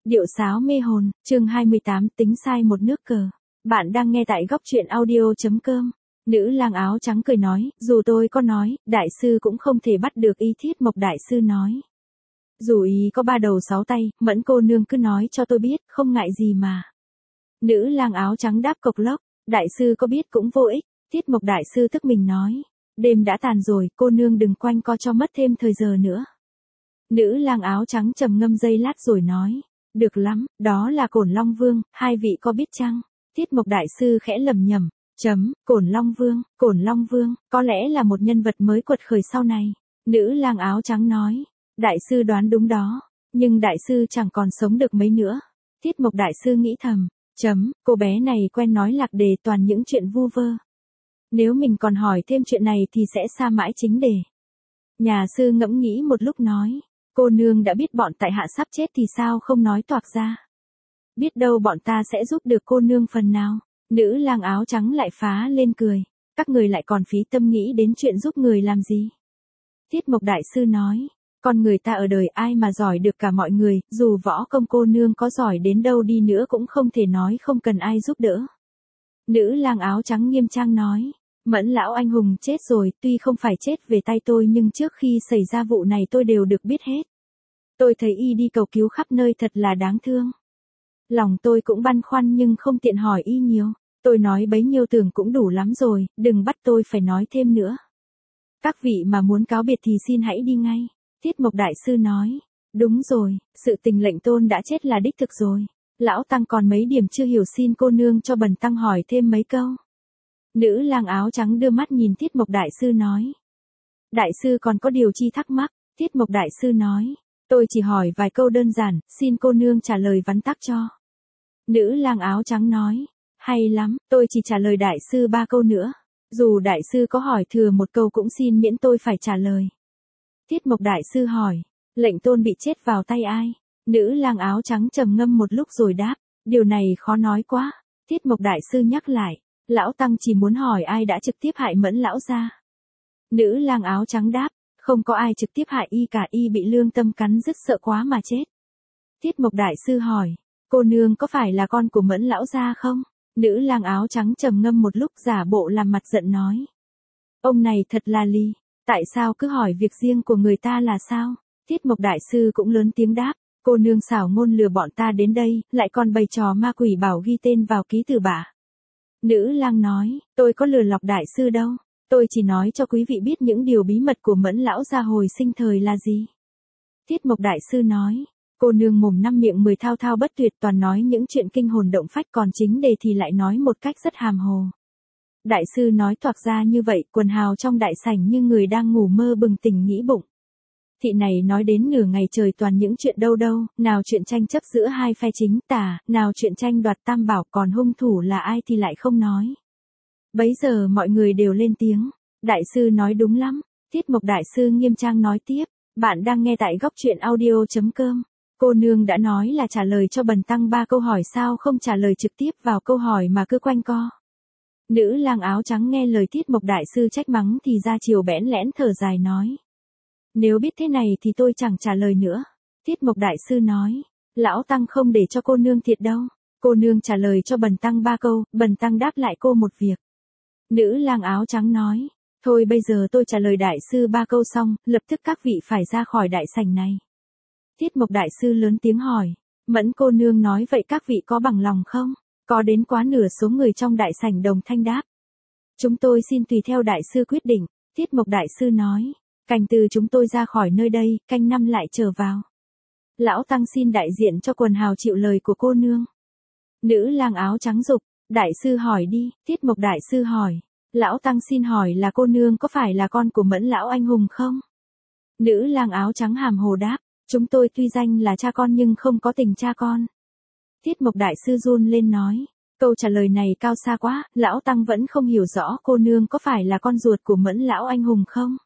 Điệu sáo mê hồn, chương 28 tính sai một nước cờ. Bạn đang nghe tại góc truyện audio.com. Nữ lang áo trắng cười nói, dù tôi có nói, đại sư cũng không thể bắt được ý. Thiết Mộc đại sư nói. Dù ý có ba đầu sáu tay, Mẫn cô nương cứ nói cho tôi biết, không ngại gì mà. Nữ lang áo trắng đáp cộc lốc, đại sư có biết cũng vô ích. Thiết Mộc đại sư tức mình nói. Đêm đã tàn rồi, cô nương đừng quanh co cho mất thêm thời giờ nữa. Nữ lang áo trắng trầm ngâm giây lát rồi nói. Được lắm, đó là Cổn Long Vương, hai vị có biết chăng? Thiết Mộc đại sư khẽ lẩm nhẩm, Cổn Long Vương, có lẽ là một nhân vật mới quật khởi sau này. Nữ lang áo trắng nói, đại sư đoán đúng đó, nhưng đại sư chẳng còn sống được mấy nữa. Thiết Mộc đại sư nghĩ thầm, cô bé này quen nói lạc đề toàn những chuyện vu vơ. Nếu mình còn hỏi thêm chuyện này thì sẽ xa mãi chính đề. Nhà sư ngẫm nghĩ một lúc nói. Cô nương đã biết bọn tại hạ sắp chết thì sao không nói toạc ra. Biết đâu bọn ta sẽ giúp được cô nương phần nào. Nữ lang áo trắng lại phá lên cười. Các người lại còn phí tâm nghĩ đến chuyện giúp người làm gì. Thiết Mộc đại sư nói. Con người ta ở đời ai mà giỏi được cả mọi người. Dù võ công cô nương có giỏi đến đâu đi nữa cũng không thể nói không cần ai giúp đỡ. Nữ lang áo trắng nghiêm trang nói. Mẫn lão anh hùng chết rồi, tuy không phải chết về tay tôi nhưng trước khi xảy ra vụ này tôi đều được biết hết. Tôi thấy y đi cầu cứu khắp nơi thật là đáng thương. Lòng tôi cũng băn khoăn nhưng không tiện hỏi y nhiều. Tôi nói bấy nhiêu tưởng cũng đủ lắm rồi, đừng bắt tôi phải nói thêm nữa. Các vị mà muốn cáo biệt thì xin hãy đi ngay. Thiết Mộc đại sư nói. Đúng rồi, sự tình lệnh tôn đã chết là đích thực rồi. Lão tăng còn mấy điểm chưa hiểu, xin cô nương cho bần tăng hỏi thêm mấy câu. Nữ lang áo trắng đưa mắt nhìn Thiết Mộc đại sư nói. Đại sư còn có điều chi thắc mắc? Thiết Mộc đại sư nói. Tôi chỉ hỏi vài câu đơn giản, xin cô nương trả lời vắn tắt cho. Nữ lang áo trắng nói. Hay lắm, tôi chỉ trả lời đại sư 3 câu nữa. Dù đại sư có hỏi thừa một câu cũng xin miễn tôi phải trả lời. Thiết Mộc đại sư hỏi. Lệnh tôn bị chết vào tay ai? Nữ lang áo trắng trầm ngâm một lúc rồi đáp. Điều này khó nói quá. Thiết Mộc đại sư nhắc lại. Lão tăng chỉ muốn hỏi ai đã trực tiếp hại Mẫn lão gia. Nữ lang áo trắng đáp. Không có ai trực tiếp hại y cả, y bị lương tâm cắn rứt sợ quá mà chết. Thiết Mộc đại sư hỏi. Cô nương có phải là con của Mẫn lão gia không? Nữ lang áo trắng trầm ngâm một lúc giả bộ làm mặt giận nói. Ông này thật là lì. Tại sao cứ hỏi việc riêng của người ta là sao? Thiết Mộc đại sư cũng lớn tiếng đáp. Cô nương xảo ngôn lừa bọn ta đến đây, lại còn bày trò ma quỷ bảo ghi tên vào ký tử bạ. Nữ lang nói. Tôi có lừa lọc đại sư đâu. Tôi chỉ nói cho quý vị biết những điều bí mật của Mẫn lão gia hồi sinh thời là gì. Thiết Mộc đại sư nói. Cô nương mồm năm miệng 10 thao thao bất tuyệt toàn nói những chuyện kinh hồn động phách, còn chính đề thì lại nói một cách rất hàm hồ. Đại sư nói toạc ra như vậy, quần hào trong đại sảnh như người đang ngủ mơ bừng tỉnh nghĩ bụng. Thị này nói đến nửa ngày trời toàn những chuyện đâu, nào chuyện tranh chấp giữa hai phe chính tà, nào chuyện tranh đoạt tam bảo, còn hung thủ là ai thì lại không nói. Bấy giờ mọi người đều lên tiếng. Đại sư nói đúng lắm. Thiết Mộc đại sư nghiêm trang nói tiếp. Bạn đang nghe tại góc truyện audio.com. Cô nương đã nói là trả lời cho bần tăng 3 câu hỏi, sao không trả lời trực tiếp vào câu hỏi mà cứ quanh co. Nữ lang áo trắng nghe lời Thiết Mộc đại sư trách mắng thì ra chiều bẽn lẽn thở dài nói. Nếu biết thế này thì tôi chẳng trả lời nữa. Thiết Mộc đại sư nói. Lão tăng không để cho cô nương thiệt đâu. Cô nương trả lời cho bần tăng 3 câu, bần tăng đáp lại cô một việc. Nữ lang áo trắng nói. Thôi bây giờ tôi trả lời đại sư 3 câu xong, lập tức các vị phải ra khỏi đại sảnh này. Thiết Mộc đại sư lớn tiếng hỏi. Mẫn cô nương nói vậy các vị có bằng lòng không? Có đến quá nửa số người trong đại sảnh đồng thanh đáp. Chúng tôi xin tùy theo đại sư quyết định. Thiết Mộc đại sư nói. Canh từ chúng tôi ra khỏi nơi đây, canh 5 lại trở vào. Lão tăng xin đại diện cho quần hào chịu lời của cô nương. Nữ lang áo trắng dục. Đại sư hỏi đi. Thiết Mộc đại sư hỏi. Lão tăng xin hỏi là cô nương có phải là con của Mẫn lão anh hùng không? Nữ lang áo trắng hàm hồ đáp. Chúng tôi tuy danh là cha con nhưng không có tình cha con. Thiết Mộc đại sư run lên nói. Câu trả lời này cao xa quá, lão tăng vẫn không hiểu rõ cô nương có phải là con ruột của Mẫn lão anh hùng không?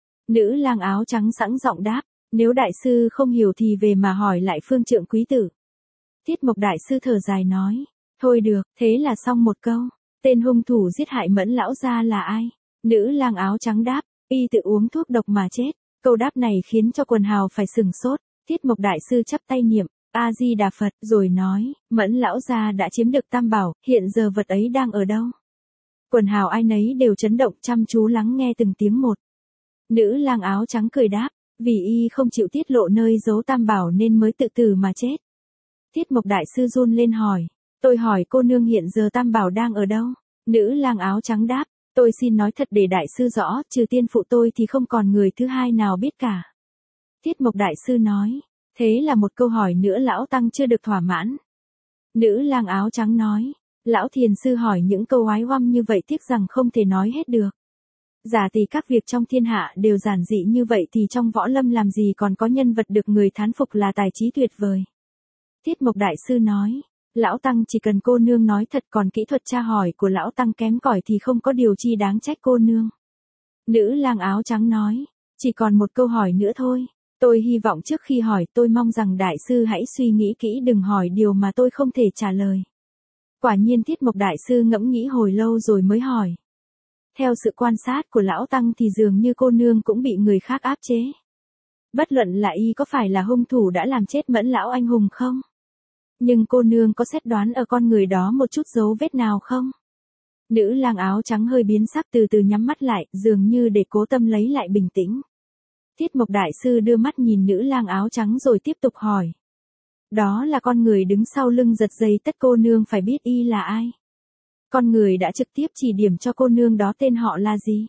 Nữ lang áo trắng sẵn giọng đáp. Nếu đại sư không hiểu thì về mà hỏi lại phương trượng quý tử. Thiết Mộc đại sư thở dài nói. Thôi được, thế là xong một câu. Tên hung thủ giết hại Mẫn lão gia là ai? Nữ lang áo trắng đáp. Y tự uống thuốc độc mà chết. Câu đáp này khiến cho quần hào phải sừng sốt. Thiết Mộc đại sư chắp tay niệm. A Di Đà Phật, rồi nói, Mẫn lão gia đã chiếm được tam bảo, hiện giờ vật ấy đang ở đâu? Quần hào ai nấy đều chấn động chăm chú lắng nghe từng tiếng một. Nữ lang áo trắng cười đáp, vì y không chịu tiết lộ nơi giấu tam bảo nên mới tự tử mà chết. Tiết Mộc Đại Sư run lên hỏi, tôi hỏi cô nương hiện giờ tam bảo đang ở đâu? Nữ lang áo trắng đáp, tôi xin nói thật để đại sư rõ, trừ tiên phụ tôi thì không còn người thứ hai nào biết cả. Tiết Mộc Đại Sư nói, thế là một câu hỏi nữa lão tăng chưa được thỏa mãn. Nữ lang áo trắng nói, lão thiền sư hỏi những câu oái oăm như vậy tiếc rằng không thể nói hết được. Giả tỷ các việc trong thiên hạ đều giản dị như vậy thì trong võ lâm làm gì còn có nhân vật được người thán phục là tài trí tuyệt vời. Tiết Mộc Đại Sư nói, lão tăng chỉ cần cô nương nói thật, còn kỹ thuật tra hỏi của lão tăng kém cỏi thì không có điều chi đáng trách cô nương. Nữ lang áo trắng nói, chỉ còn một câu hỏi nữa thôi. Tôi hy vọng trước khi hỏi tôi mong rằng đại sư hãy suy nghĩ kỹ, đừng hỏi điều mà tôi không thể trả lời. Quả nhiên Tiết Mộc Đại Sư ngẫm nghĩ hồi lâu rồi mới hỏi. Theo sự quan sát của lão tăng thì dường như cô nương cũng bị người khác áp chế. Bất luận là y có phải là hung thủ đã làm chết Mẫn lão anh hùng không? Nhưng cô nương có xét đoán ở con người đó một chút dấu vết nào không? Nữ lang áo trắng hơi biến sắc, từ từ nhắm mắt lại, dường như để cố tâm lấy lại bình tĩnh. Tiết Mộc Đại Sư đưa mắt nhìn nữ lang áo trắng rồi tiếp tục hỏi. Đó là con người đứng sau lưng giật dây tất, cô nương phải biết y là ai. Con người đã trực tiếp chỉ điểm cho cô nương đó tên họ là gì?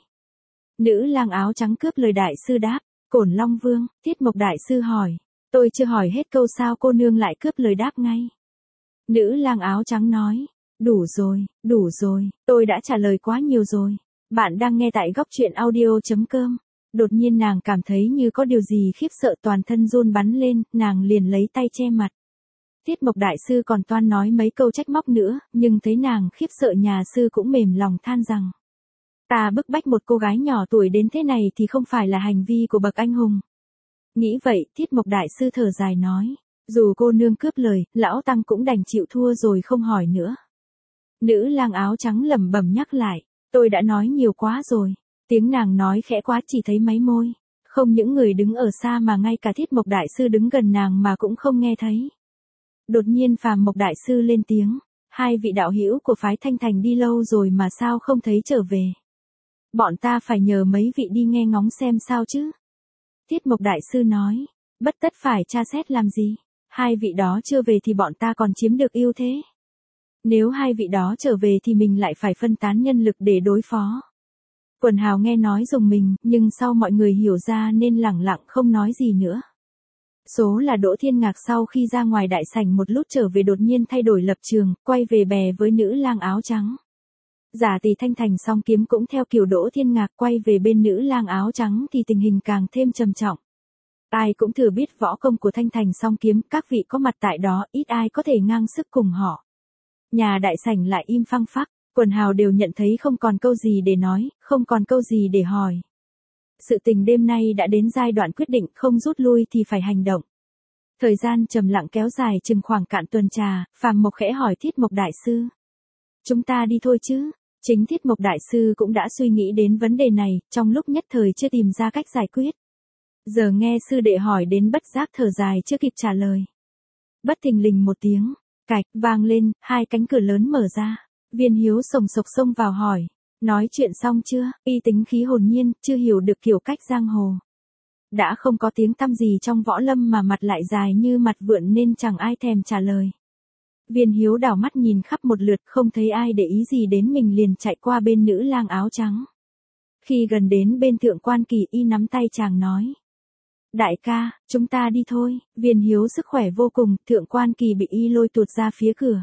Nữ lang áo trắng cướp lời đại sư đáp, Cổn Long Vương. Tiết Mộc Đại Sư hỏi, tôi chưa hỏi hết câu sao cô nương lại cướp lời đáp ngay? Nữ lang áo trắng nói, đủ rồi, tôi đã trả lời quá nhiều rồi. Bạn đang nghe tại góc truyện audio.com. Đột nhiên nàng cảm thấy như có điều gì khiếp sợ, toàn thân run bắn lên, nàng liền lấy tay che mặt. Tiết Mộc Đại Sư còn toan nói mấy câu trách móc nữa, nhưng thấy nàng khiếp sợ nhà sư cũng mềm lòng than rằng. Ta bức bách một cô gái nhỏ tuổi đến thế này thì không phải là hành vi của bậc anh hùng. Nghĩ vậy, Tiết Mộc Đại Sư thở dài nói, dù cô nương cướp lời, lão tăng cũng đành chịu thua rồi không hỏi nữa. Nữ lang áo trắng lẩm bẩm nhắc lại, tôi đã nói nhiều quá rồi. Tiếng nàng nói khẽ quá, chỉ thấy máy môi. Không những người đứng ở xa mà ngay cả Thiết Mộc Đại Sư đứng gần nàng mà cũng không nghe thấy. Đột nhiên Phàm Mộc Đại Sư lên tiếng, hai vị đạo hữu của phái Thanh Thành đi lâu rồi mà sao không thấy trở về? Bọn ta phải nhờ mấy vị đi nghe ngóng xem sao chứ? Thiết Mộc Đại Sư nói, bất tất phải tra xét làm gì, hai vị đó chưa về thì bọn ta còn chiếm được ưu thế. Nếu hai vị đó trở về thì mình lại phải phân tán nhân lực để đối phó. Quần hào nghe nói rùng mình, nhưng sau mọi người hiểu ra nên lẳng lặng không nói gì nữa. Số là Đỗ Thiên Ngạc sau khi ra ngoài đại sảnh một lúc trở về đột nhiên thay đổi lập trường, quay về bè với nữ lang áo trắng. Giả tỷ Thanh Thành song kiếm cũng theo kiểu Đỗ Thiên Ngạc quay về bên nữ lang áo trắng thì tình hình càng thêm trầm trọng. Ai cũng thừa biết võ công của Thanh Thành song kiếm, các vị có mặt tại đó ít ai có thể ngang sức cùng họ. Nhà đại sảnh lại im phăng phắc, quần hào đều nhận thấy không còn câu gì để nói, không còn câu gì để hỏi. Sự tình đêm nay đã đến giai đoạn quyết định, không rút lui thì phải hành động. Thời gian trầm lặng kéo dài chừng khoảng cạn tuần trà, Phàm Mộc khẽ hỏi Thiết Mộc Đại Sư. Chúng ta đi thôi chứ? Chính Thiết Mộc Đại Sư cũng đã suy nghĩ đến vấn đề này, trong lúc nhất thời chưa tìm ra cách giải quyết. Giờ nghe sư đệ hỏi đến bất giác thở dài chưa kịp trả lời. Bất thình lình một tiếng, cạch, vang lên, hai cánh cửa lớn mở ra. Viên Hiếu sồng sộc xông vào hỏi. Nói chuyện xong chưa? Y tính khí hồn nhiên, chưa hiểu được kiểu cách giang hồ. Đã không có tiếng tăm gì trong võ lâm mà mặt lại dài như mặt vượn nên chẳng ai thèm trả lời. Viên Hiếu đảo mắt nhìn khắp một lượt không thấy ai để ý gì đến mình liền chạy qua bên nữ lang áo trắng. Khi gần đến bên Thượng Quan Kỳ y nắm tay chàng nói. Đại ca, chúng ta đi thôi. Viên Hiếu sức khỏe vô cùng, Thượng Quan Kỳ bị y lôi tuột ra phía cửa.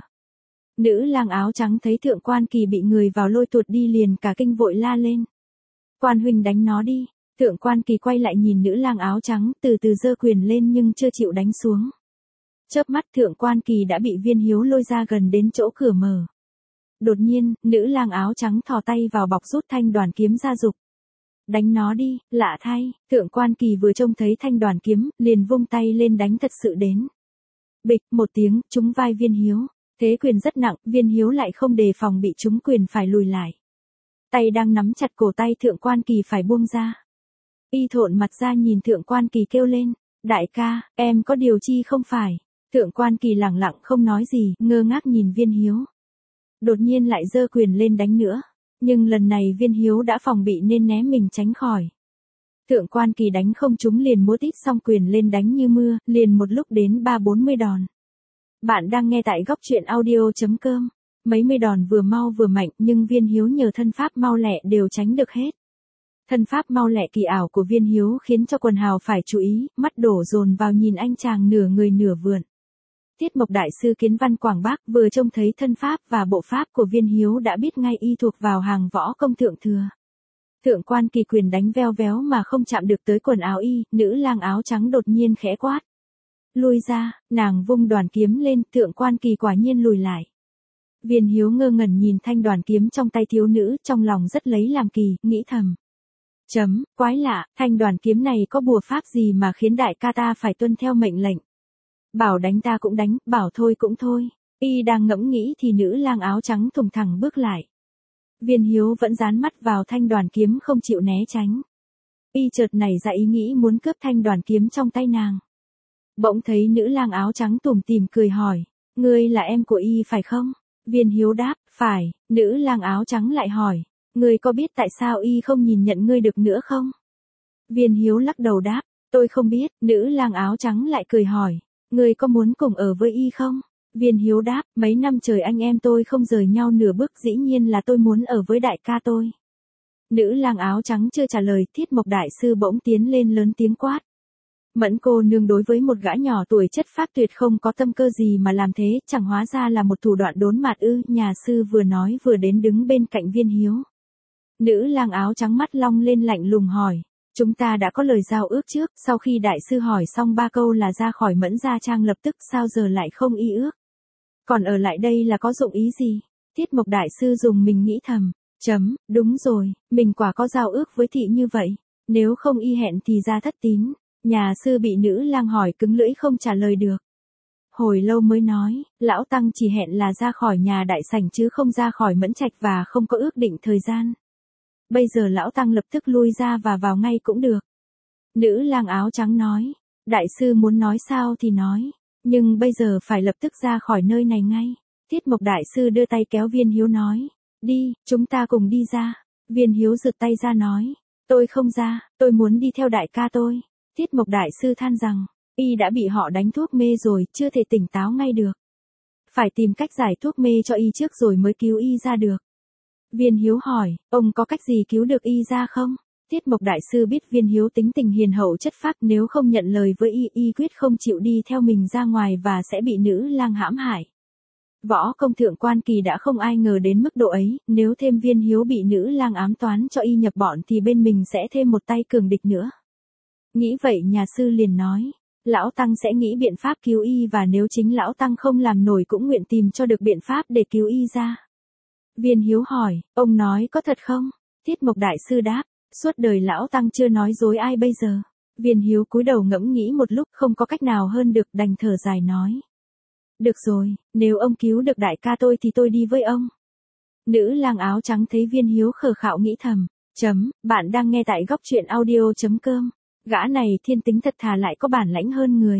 Nữ lang áo trắng thấy Thượng Quan Kỳ bị người vào lôi tuột đi liền cả kinh vội la lên. Quan huynh đánh nó đi. Thượng Quan Kỳ quay lại nhìn nữ lang áo trắng, từ từ giơ quyền lên nhưng chưa chịu đánh xuống. Chớp mắt Thượng Quan Kỳ đã bị Viên Hiếu lôi ra gần đến chỗ cửa mở. Đột nhiên, nữ lang áo trắng thò tay vào bọc rút thanh đoàn kiếm ra giục. Đánh nó đi, lạ thay, Thượng Quan Kỳ vừa trông thấy thanh đoàn kiếm, liền vung tay lên đánh thật sự đến. Bịch, một tiếng, trúng vai Viên Hiếu. Thế quyền rất nặng, Viên Hiếu lại không đề phòng bị trúng quyền phải lùi lại. Tay đang nắm chặt cổ tay Thượng Quan Kỳ phải buông ra. Y thộn mặt ra nhìn Thượng Quan Kỳ kêu lên, đại ca, em có điều chi không phải. Thượng quan kỳ lẳng lặng không nói gì, ngơ ngác nhìn Viên Hiếu. Đột nhiên lại giơ quyền lên đánh nữa. Nhưng lần này Viên Hiếu đã phòng bị nên né mình tránh khỏi. Thượng quan kỳ đánh không trúng liền múa tít xong quyền lên đánh như mưa, liền một lúc đến 30-40 đòn. Bạn đang nghe tại góc truyện audio.com. Mấy mươi đòn vừa mau vừa mạnh nhưng Viên Hiếu nhờ thân pháp mau lẹ đều tránh được hết. Thân pháp mau lẹ kỳ ảo của Viên Hiếu khiến cho quần hào phải chú ý, mắt đổ dồn vào nhìn anh chàng nửa người nửa vượn. Tiết Mộc Đại Sư Kiến Văn Quảng Bác vừa trông thấy thân pháp và bộ pháp của Viên Hiếu đã biết ngay y thuộc vào hàng võ công thượng thừa. Thượng quan kỳ quyền đánh veo véo mà không chạm được tới quần áo y, nữ lang áo trắng đột nhiên khẽ quát. Lui ra, nàng vung đoàn kiếm lên, thượng quan kỳ quả nhiên lùi lại. Viên Hiếu ngơ ngẩn nhìn thanh đoàn kiếm trong tay thiếu nữ, trong lòng rất lấy làm kỳ, nghĩ thầm. Quái lạ, thanh đoàn kiếm này có bùa pháp gì mà khiến đại ca ta phải tuân theo mệnh lệnh. Bảo đánh ta cũng đánh, bảo thôi cũng thôi. Y đang ngẫm nghĩ thì nữ lang áo trắng thùng thẳng bước lại. Viên Hiếu vẫn dán mắt vào thanh đoàn kiếm không chịu né tránh. Y chợt nảy ra ý nghĩ muốn cướp thanh đoàn kiếm trong tay nàng. Bỗng thấy nữ lang áo trắng tủm tỉm cười hỏi, ngươi là em của y phải không? Viên Hiếu đáp, phải. Nữ lang áo trắng lại hỏi, ngươi có biết tại sao y không nhìn nhận ngươi được nữa không? Viên Hiếu lắc đầu đáp, tôi không biết. Nữ lang áo trắng lại cười hỏi, ngươi có muốn cùng ở với y không? Viên Hiếu đáp, mấy năm trời anh em tôi không rời nhau nửa bước, dĩ nhiên là tôi muốn ở với đại ca tôi. Nữ lang áo trắng chưa trả lời, Tiết Mộc Đại Sư bỗng tiến lên lớn tiếng quát. Mẫn cô nương đối với một gã nhỏ tuổi chất phác tuyệt không có tâm cơ gì mà làm thế, chẳng hóa ra là một thủ đoạn đốn mạt ư? Nhà sư vừa nói vừa đến đứng bên cạnh Viên Hiếu. Nữ lang áo trắng mắt long lên lạnh lùng hỏi, chúng ta đã có lời giao ước trước, sau khi đại sư hỏi xong 3 câu là ra khỏi Mẫn gia trang lập tức, sao giờ lại không y ước? Còn ở lại đây là có dụng ý gì? Tiết Mộc Đại Sư dùng mình nghĩ thầm, đúng rồi, mình quả có giao ước với thị như vậy, nếu không y hẹn thì ra thất tín. Nhà sư bị nữ lang hỏi cứng lưỡi không trả lời được. Hồi lâu mới nói, lão tăng chỉ hẹn là ra khỏi nhà đại sảnh chứ không ra khỏi Mẫn trạch và không có ước định thời gian. Bây giờ lão tăng lập tức lui ra và vào ngay cũng được. Nữ lang áo trắng nói, đại sư muốn nói sao thì nói, nhưng bây giờ phải lập tức ra khỏi nơi này ngay. Tiết Mộc Đại Sư đưa tay kéo Viên Hiếu nói, đi, chúng ta cùng đi ra. Viên Hiếu giật tay ra nói, tôi không ra, tôi muốn đi theo đại ca tôi. Tiết Mộc Đại Sư than rằng, y đã bị họ đánh thuốc mê rồi, chưa thể tỉnh táo ngay được. Phải tìm cách giải thuốc mê cho y trước rồi mới cứu y ra được. Viên Hiếu hỏi, ông có cách gì cứu được y ra không? Tiết Mộc Đại Sư biết Viên Hiếu tính tình hiền hậu chất phác, nếu không nhận lời với y quyết không chịu đi theo mình ra ngoài và sẽ bị nữ lang hãm hại. Võ công thượng quan kỳ đã không ai ngờ đến mức độ ấy, nếu thêm Viên Hiếu bị nữ lang ám toán cho y nhập bọn thì bên mình sẽ thêm một tay cường địch nữa. Nghĩ vậy nhà sư liền nói, lão tăng sẽ nghĩ biện pháp cứu y và nếu chính lão tăng không làm nổi cũng nguyện tìm cho được biện pháp để cứu y ra. Viên Hiếu hỏi, ông nói có thật không? Tiết Mộc Đại Sư đáp, suốt đời lão tăng chưa nói dối ai bây giờ. Viên Hiếu cúi đầu ngẫm nghĩ một lúc không có cách nào hơn được, đành thở dài nói. Được rồi, nếu ông cứu được đại ca tôi thì tôi đi với ông. Nữ lang áo trắng thấy Viên Hiếu khờ khạo nghĩ thầm, bạn đang nghe tại góc truyện audio.com. Gã này thiên tính thật thà lại có bản lãnh hơn người.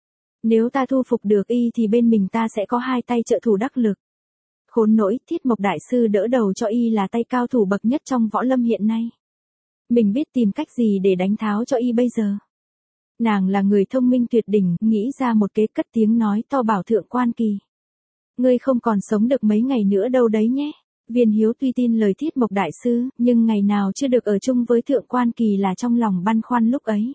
Nếu ta thu phục được y thì bên mình ta sẽ có 2 tay trợ thủ đắc lực. Khốn nỗi, Tiết Mộc Đại Sư đỡ đầu cho y là tay cao thủ bậc nhất trong võ lâm hiện nay. Mình biết tìm cách gì để đánh tháo cho y bây giờ. Nàng là người thông minh tuyệt đỉnh, nghĩ ra một kế, cất tiếng nói to bảo thượng quan kỳ. Ngươi không còn sống được mấy ngày nữa đâu đấy nhé. Viên Hiếu tuy tin lời Tiết Mộc Đại Sư, nhưng ngày nào chưa được ở chung với thượng quan kỳ là trong lòng băn khoăn lúc ấy.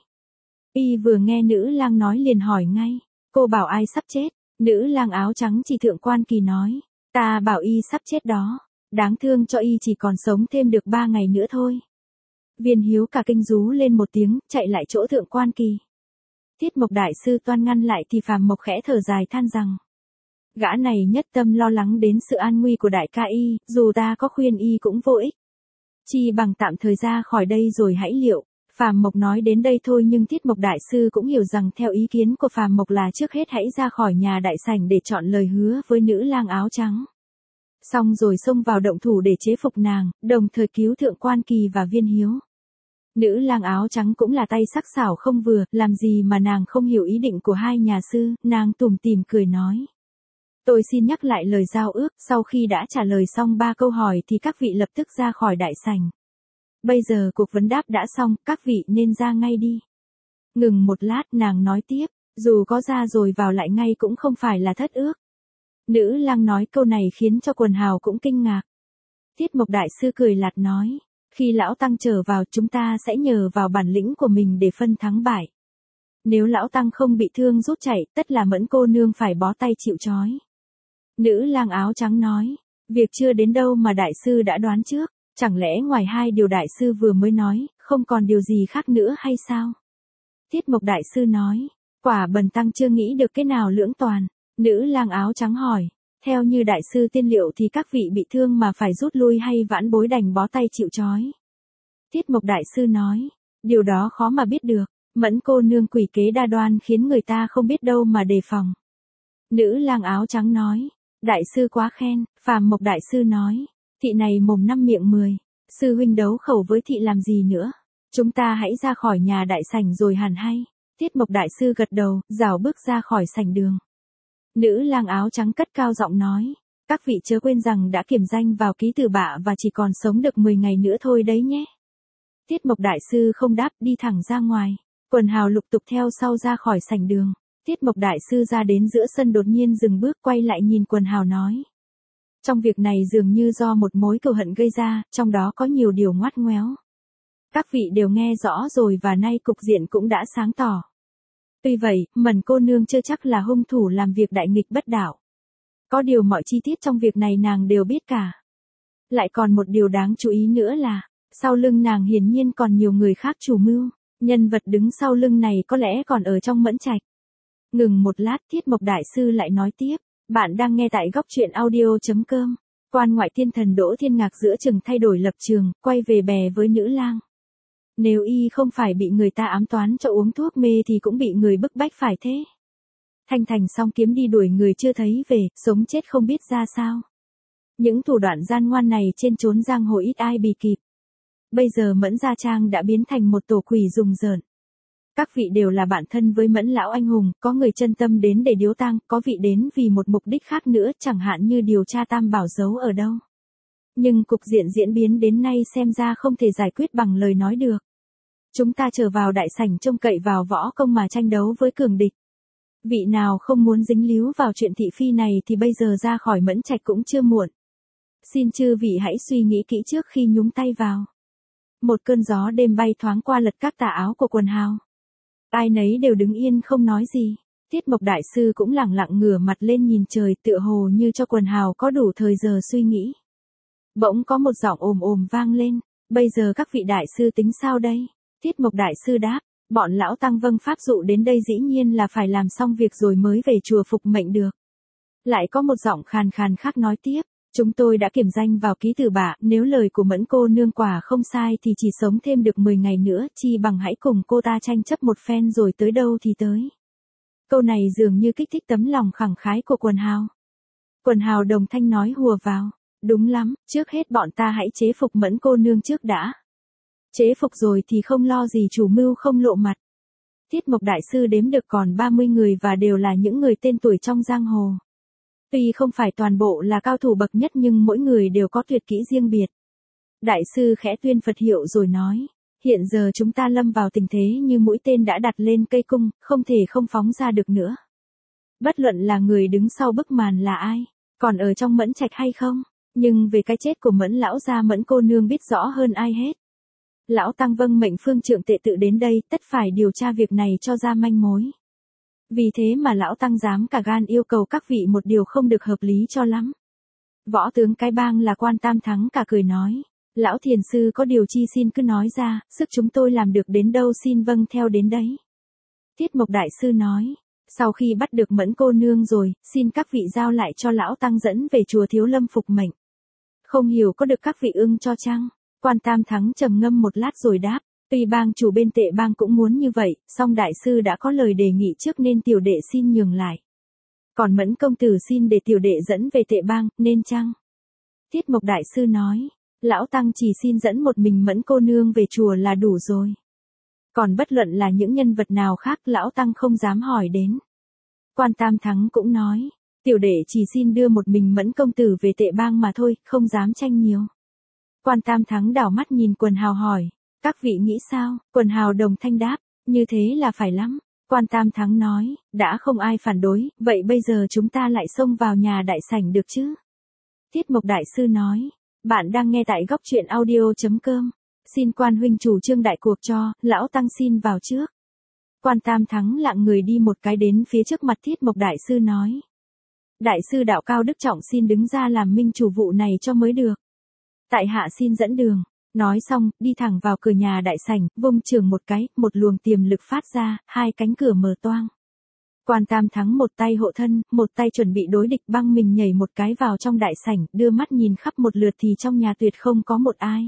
Y vừa nghe nữ lang nói liền hỏi ngay, cô bảo ai sắp chết? Nữ lang áo trắng chỉ thượng quan kỳ nói, ta bảo y sắp chết đó, đáng thương cho y chỉ còn sống thêm được 3 ngày nữa thôi. Viên Hiếu cả kinh rú lên một tiếng, chạy lại chỗ thượng quan kỳ. Tiết Mộc Đại Sư toan ngăn lại thì Phàm Mộc khẽ thở dài than rằng, gã này nhất tâm lo lắng đến sự an nguy của đại ca y, dù ta có khuyên y cũng vô ích. Chi bằng tạm thời ra khỏi đây rồi hãy liệu. Phàm Mộc nói đến đây thôi nhưng Tiết Mộc Đại Sư cũng hiểu rằng theo ý kiến của Phàm Mộc là trước hết hãy ra khỏi nhà đại sảnh để chọn lời hứa với nữ lang áo trắng. Xong rồi xông vào động thủ để chế phục nàng, đồng thời cứu thượng quan kỳ và Viên Hiếu. Nữ lang áo trắng cũng là tay sắc sảo không vừa, làm gì mà nàng không hiểu ý định của hai nhà sư, nàng tủm tỉm cười nói. Tôi xin nhắc lại lời giao ước, sau khi đã trả lời xong 3 câu hỏi thì các vị lập tức ra khỏi đại sảnh. Bây giờ cuộc vấn đáp đã xong, các vị nên ra ngay đi. Ngừng một lát nàng nói tiếp, dù có ra rồi vào lại ngay cũng không phải là thất ước. Nữ lang nói câu này khiến cho quần hào cũng kinh ngạc. Tiết Mộc Đại Sư cười lạt nói, khi lão tăng trở vào chúng ta sẽ nhờ vào bản lĩnh của mình để phân thắng bại. Nếu lão tăng không bị thương rút chạy, tất là Mẫn cô nương phải bó tay chịu trói. Nữ lang áo trắng nói, việc chưa đến đâu mà đại sư đã đoán trước, chẳng lẽ ngoài 2 điều đại sư vừa mới nói, không còn điều gì khác nữa hay sao? Tiết Mộc Đại Sư nói, quả bần tăng chưa nghĩ được cái nào lưỡng toàn. Nữ lang áo trắng hỏi, theo như đại sư tiên liệu thì các vị bị thương mà phải rút lui hay vãn bối đành bó tay chịu trói? Tiết Mộc Đại Sư nói, điều đó khó mà biết được, Mẫn cô nương quỷ kế đa đoan khiến người ta không biết đâu mà đề phòng. Nữ lang áo trắng nói, đại sư quá khen. Phàm Mộc Đại Sư nói, thị này mồm 5 miệng 10, sư huynh đấu khẩu với thị làm gì nữa, chúng ta hãy ra khỏi nhà đại sảnh rồi hàn hay. Tiết Mộc Đại Sư gật đầu, rảo bước ra khỏi sảnh đường. Nữ lang áo trắng cất cao giọng nói, các vị chớ quên rằng đã kiểm danh vào ký từ bạ và chỉ còn sống được 10 ngày nữa thôi đấy nhé. Tiết Mộc Đại Sư không đáp, đi thẳng ra ngoài. Quần hào lục tục theo sau ra khỏi sảnh đường. Tiết Mộc Đại Sư ra đến giữa sân đột nhiên dừng bước quay lại nhìn quần hào nói. Trong việc này dường như do một mối cừu hận gây ra, trong đó có nhiều điều ngoắt ngoéo. Các vị đều nghe rõ rồi và nay cục diện cũng đã sáng tỏ. Tuy vậy, Mẫn cô nương chưa chắc là hung thủ làm việc đại nghịch bất đạo. Có điều mọi chi tiết trong việc này nàng đều biết cả. Lại còn một điều đáng chú ý nữa là, sau lưng nàng hiển nhiên còn nhiều người khác chủ mưu, nhân vật đứng sau lưng này có lẽ còn ở trong Mẫn Trạch. Ngừng một lát Tiết Mộc Đại Sư lại nói tiếp, bạn đang nghe tại góc truyện audio.com. Quan ngoại thiên thần Đỗ Thiên Ngạc giữa chừng thay đổi lập trường, quay về bè với nữ lang. Nếu y không phải bị người ta ám toán cho uống thuốc mê thì cũng bị người bức bách phải thế. Thanh Thành song kiếm đi đuổi người chưa thấy về, sống chết không biết ra sao. Những thủ đoạn gian ngoan này trên chốn giang hồ ít ai bì kịp. Bây giờ Mẫn Gia Trang đã biến thành một tổ quỷ rùng rợn. Các vị đều là bạn thân với Mẫn lão anh hùng, có người chân tâm đến để điếu tang, có vị đến vì một mục đích khác nữa, chẳng hạn như điều tra Tam Bảo giấu ở đâu. Nhưng cục diện diễn biến đến nay xem ra không thể giải quyết bằng lời nói được. Chúng ta trở vào đại sảnh trông cậy vào võ công mà tranh đấu với cường địch. Vị nào không muốn dính líu vào chuyện thị phi này thì bây giờ ra khỏi Mẫn Trạch cũng chưa muộn. Xin chư vị hãy suy nghĩ kỹ trước khi nhúng tay vào. Một cơn gió đêm bay thoáng qua lật các tà áo của quần hào. Ai nấy đều đứng yên không nói gì. Tiết Mộc Đại Sư cũng lẳng lặng ngửa mặt lên nhìn trời, tựa hồ như cho quần hào có đủ thời giờ suy nghĩ. Bỗng có một giọng ồm ồm vang lên, bây giờ các vị đại sư tính sao đây? Tiết Mộc Đại Sư đáp, bọn lão tăng vâng pháp dụ đến đây dĩ nhiên là phải làm xong việc rồi mới về chùa phục mệnh được. Lại có một giọng khàn khàn khác nói tiếp, chúng tôi đã kiểm danh vào ký từ bạ, nếu lời của Mẫn cô nương quả không sai thì chỉ sống thêm được 10 ngày nữa, chi bằng hãy cùng cô ta tranh chấp một phen rồi tới đâu thì tới. Câu này dường như kích thích tấm lòng khẳng khái của quần hào. Quần hào đồng thanh nói hùa vào, đúng lắm, trước hết bọn ta hãy chế phục Mẫn cô nương trước đã. Chế phục rồi thì không lo gì chủ mưu không lộ mặt. Tiết Mộc Đại Sư đếm được còn 30 người và đều là những người tên tuổi trong giang hồ. Tuy không phải toàn bộ là cao thủ bậc nhất nhưng mỗi người đều có tuyệt kỹ riêng biệt. Đại sư khẽ tuyên Phật hiệu rồi nói, hiện giờ chúng ta lâm vào tình thế như mũi tên đã đặt lên cây cung, không thể không phóng ra được nữa. Bất luận là người đứng sau bức màn là ai, còn ở trong Mẫn Trạch hay không, nhưng về cái chết của Mẫn lão gia Mẫn cô nương biết rõ hơn ai hết. Lão tăng vâng mệnh phương trượng tệ tự đến đây, tất phải điều tra việc này cho ra manh mối. Vì thế mà lão tăng dám cả gan yêu cầu các vị một điều không được hợp lý cho lắm. Võ tướng cái bang là Quan Tam Thắng cả cười nói, lão thiền sư có điều chi xin cứ nói ra, sức chúng tôi làm được đến đâu xin vâng theo đến đấy. Tiết Mộc Đại Sư nói, sau khi bắt được Mẫn cô nương rồi, xin các vị giao lại cho lão tăng dẫn về chùa Thiếu Lâm phục mệnh. Không hiểu có được các vị ưng cho chăng? Quan Tam Thắng trầm ngâm một lát rồi đáp, tuy bang chủ bên Tệ bang cũng muốn như vậy, song đại sư đã có lời đề nghị trước nên tiểu đệ xin nhường lại. Còn Mẫn công tử xin để tiểu đệ dẫn về Tệ bang, nên chăng? Tiết Mộc Đại Sư nói, Lão Tăng chỉ xin dẫn một mình Mẫn cô nương về chùa là đủ rồi. Còn bất luận là những nhân vật nào khác Lão Tăng không dám hỏi đến. Quan Tam Thắng cũng nói, tiểu đệ chỉ xin đưa một mình Mẫn công tử về Tệ Bang mà thôi, không dám tranh nhiều. Quan Tam Thắng đảo mắt nhìn Quần Hào hỏi, các vị nghĩ sao? Quần Hào đồng thanh đáp, như thế là phải lắm. Quan Tam Thắng nói, đã không ai phản đối, vậy bây giờ chúng ta lại xông vào nhà đại sảnh được chứ? Tiết Mộc Đại Sư nói, bạn đang nghe tại góc truyện audio.com. Xin quan huynh chủ trương đại cuộc cho, Lão Tăng xin vào trước. Quan Tam Thắng lặng người đi một cái đến phía trước mặt Tiết Mộc Đại Sư nói. Đại sư đạo cao đức trọng xin đứng ra làm minh chủ vụ này cho mới được. Tại hạ xin dẫn đường. Nói xong, đi thẳng vào cửa nhà đại sảnh, vung trường một cái, một luồng tiềm lực phát ra, hai cánh cửa mở toang. Quan Tam Thắng một tay hộ thân, một tay chuẩn bị đối địch băng mình nhảy một cái vào trong đại sảnh, đưa mắt nhìn khắp một lượt thì trong nhà tuyệt không có một ai.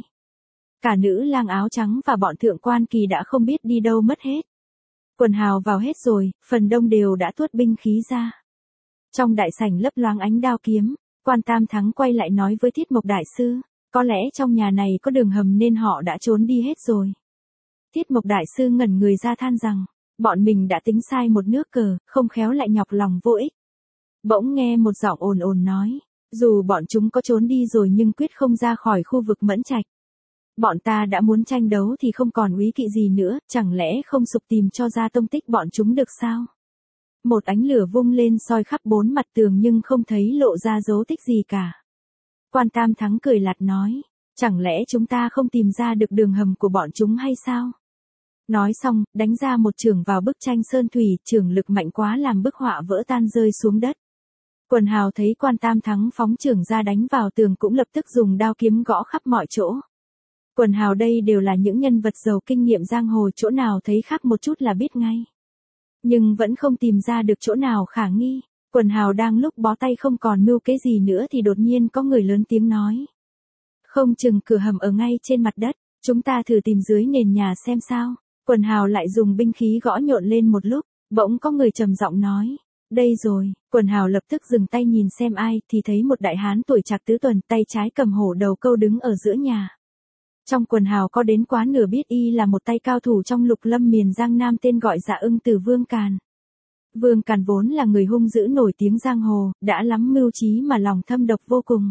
Cả nữ lang áo trắng và bọn thượng quan kỳ đã không biết đi đâu mất hết. Quần hào vào hết rồi, phần đông đều đã tuốt binh khí ra. Trong đại sảnh lấp loáng ánh đao kiếm, Quan Tam Thắng quay lại nói với Tiết Mộc Đại Sư, có lẽ trong nhà này có đường hầm nên họ đã trốn đi hết rồi. Tiết Mộc Đại Sư ngẩn người ra than rằng, bọn mình đã tính sai một nước cờ, không khéo lại nhọc lòng vô ích. Bỗng nghe một giọng ồn ồn nói, dù bọn chúng có trốn đi rồi nhưng quyết không ra khỏi khu vực Mẫn Trạch. Bọn ta đã muốn tranh đấu thì không còn úy kỵ gì nữa, chẳng lẽ không sục tìm cho ra tông tích bọn chúng được sao? Một ánh lửa vung lên soi khắp bốn mặt tường nhưng không thấy lộ ra dấu tích gì cả. Quan Tam Thắng cười lạt nói, chẳng lẽ chúng ta không tìm ra được đường hầm của bọn chúng hay sao? Nói xong, đánh ra một chưởng vào bức tranh sơn thủy, chưởng lực mạnh quá làm bức họa vỡ tan rơi xuống đất. Quần hào thấy Quan Tam Thắng phóng chưởng ra đánh vào tường cũng lập tức dùng đao kiếm gõ khắp mọi chỗ. Quần hào đây đều là những nhân vật giàu kinh nghiệm giang hồ, chỗ nào thấy khác một chút là biết ngay. Nhưng vẫn không tìm ra được chỗ nào khả nghi. Quần hào đang lúc bó tay không còn mưu kế gì nữa thì đột nhiên có người lớn tiếng nói. Không chừng cửa hầm ở ngay trên mặt đất, chúng ta thử tìm dưới nền nhà xem sao. Quần hào lại dùng binh khí gõ nhộn lên một lúc, bỗng có người trầm giọng nói. Đây rồi, quần hào lập tức dừng tay nhìn xem ai thì thấy một đại hán tuổi trạc tứ tuần tay trái cầm hổ đầu câu đứng ở giữa nhà. Trong quần hào có đến quá nửa biết y là một tay cao thủ trong Lục Lâm miền Giang Nam tên gọi Dạ Ưng Từ Vương Càn. Vương Càn vốn là người hung dữ nổi tiếng giang hồ, đã lắm mưu trí mà lòng thâm độc vô cùng.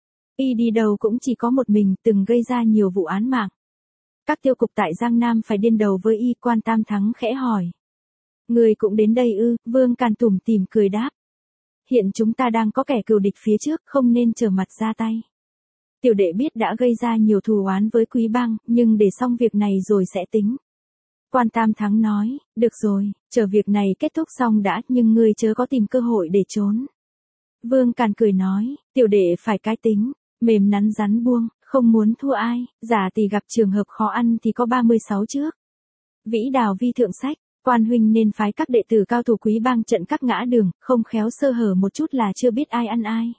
Y đi đầu cũng chỉ có một mình, từng gây ra nhiều vụ án mạng. Các tiêu cục tại Giang Nam phải điên đầu với y. Quan Tam Thắng khẽ hỏi. Người cũng đến đây ư? Vương Càn tủm tỉm cười đáp. Hiện chúng ta đang có kẻ cừu địch phía trước, không nên trở mặt ra tay. Tiểu đệ biết đã gây ra nhiều thù oán với Quý Bang, nhưng để xong việc này rồi sẽ tính. Quan Tam Thắng nói, được rồi, chờ việc này kết thúc xong đã, nhưng ngươi chớ có tìm cơ hội để trốn. Vương Càn cười nói, tiểu đệ phải cái tính, mềm nắn rắn buông, không muốn thua ai, giả tỷ gặp trường hợp khó ăn thì có 36 trước. Vĩ Đào vi thượng sách, Quan huynh nên phái các đệ tử cao thủ Quý Bang trận các ngã đường, không khéo sơ hở một chút là chưa biết ai ăn ai.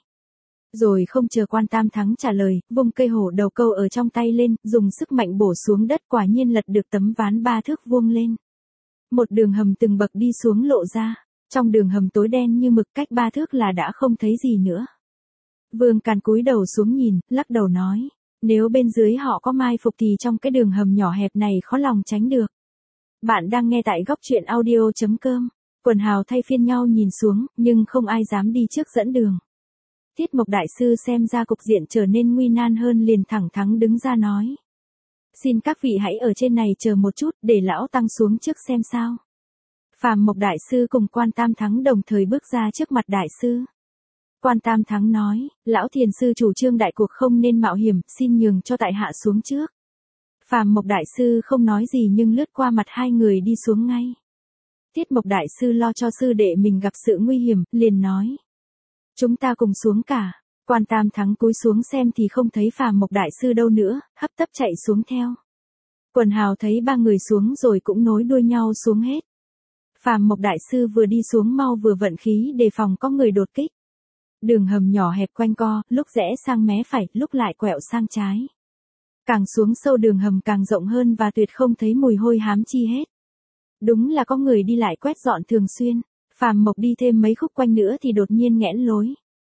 Rồi không chờ Quan Tam Thắng trả lời, vung cây hổ đầu câu ở trong tay lên, dùng sức mạnh bổ xuống đất, quả nhiên lật được tấm ván 3 thước vuông lên. Một đường hầm từng bậc đi xuống lộ ra, trong đường hầm tối đen như mực, cách 3 thước là đã không thấy gì nữa. Vương Càn cúi đầu xuống nhìn, lắc đầu nói, nếu bên dưới họ có mai phục thì trong cái đường hầm nhỏ hẹp này khó lòng tránh được. Bạn đang nghe tại góc truyện audio.com. Quần hào thay phiên nhau nhìn xuống, nhưng không ai dám đi trước dẫn đường. Tiết Mộc Đại Sư xem ra cục diện trở nên nguy nan hơn liền thẳng thắn đứng ra nói. Xin các vị hãy ở trên này chờ một chút để lão tăng xuống trước xem sao. Phàm Mộc Đại Sư cùng Quan Tam Thắng đồng thời bước ra trước mặt Đại Sư. Quan Tam Thắng nói, lão thiền sư chủ trương đại cuộc không nên mạo hiểm, xin nhường cho tại hạ xuống trước. Phàm Mộc Đại Sư không nói gì nhưng lướt qua mặt hai người đi xuống ngay. Tiết Mộc Đại Sư lo cho sư đệ mình gặp sự nguy hiểm, liền nói. Chúng ta cùng xuống cả. Quan Tam Thắng cúi xuống xem thì không thấy Phàm Mộc Đại Sư đâu nữa, hấp tấp chạy xuống theo. Quần hào thấy ba người xuống rồi cũng nối đuôi nhau xuống hết. Phàm Mộc Đại Sư vừa đi xuống mau vừa vận khí đề phòng có người đột kích. Đường hầm nhỏ hẹp quanh co, lúc rẽ sang mé phải, lúc lại quẹo sang trái. Càng xuống sâu đường hầm càng rộng hơn và tuyệt không thấy mùi hôi hám chi hết. Đúng là có người đi lại quét dọn thường xuyên. Phàm Mộc đi thêm mấy khúc quanh nữa thì đột nhiên nghẽn lối.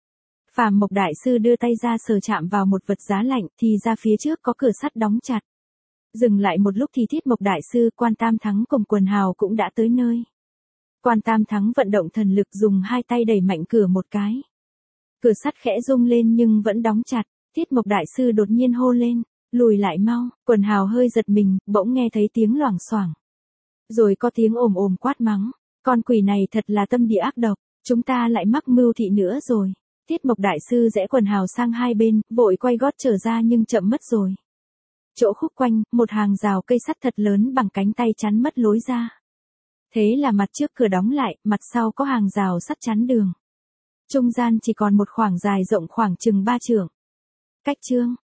Phàm Mộc Đại Sư đưa tay ra sờ chạm vào một vật giá lạnh thì ra phía trước có cửa sắt đóng chặt. Dừng lại một lúc thì Thiết Mộc Đại Sư, Quan Tam Thắng cùng Quần Hào cũng đã tới nơi. Quan Tam Thắng vận động thần lực dùng hai tay đẩy mạnh cửa một cái. Cửa sắt khẽ rung lên nhưng vẫn đóng chặt. Thiết Mộc Đại Sư đột nhiên hô lên, lùi lại mau. Quần Hào hơi giật mình, bỗng nghe thấy tiếng loảng xoảng. Rồi có tiếng ồm ồm quát mắng. Con quỷ này thật là tâm địa ác độc, chúng ta lại mắc mưu thị nữa rồi. Thiết Mộc Đại Sư rẽ Quần Hào sang hai bên, vội quay gót trở ra nhưng chậm mất rồi. Chỗ khúc quanh, một hàng rào cây sắt thật lớn bằng cánh tay chắn mất lối ra. Thế là mặt trước cửa đóng lại, mặt sau có hàng rào sắt chắn đường. Trung gian chỉ còn một khoảng dài rộng khoảng chừng 3 trượng. Cách chương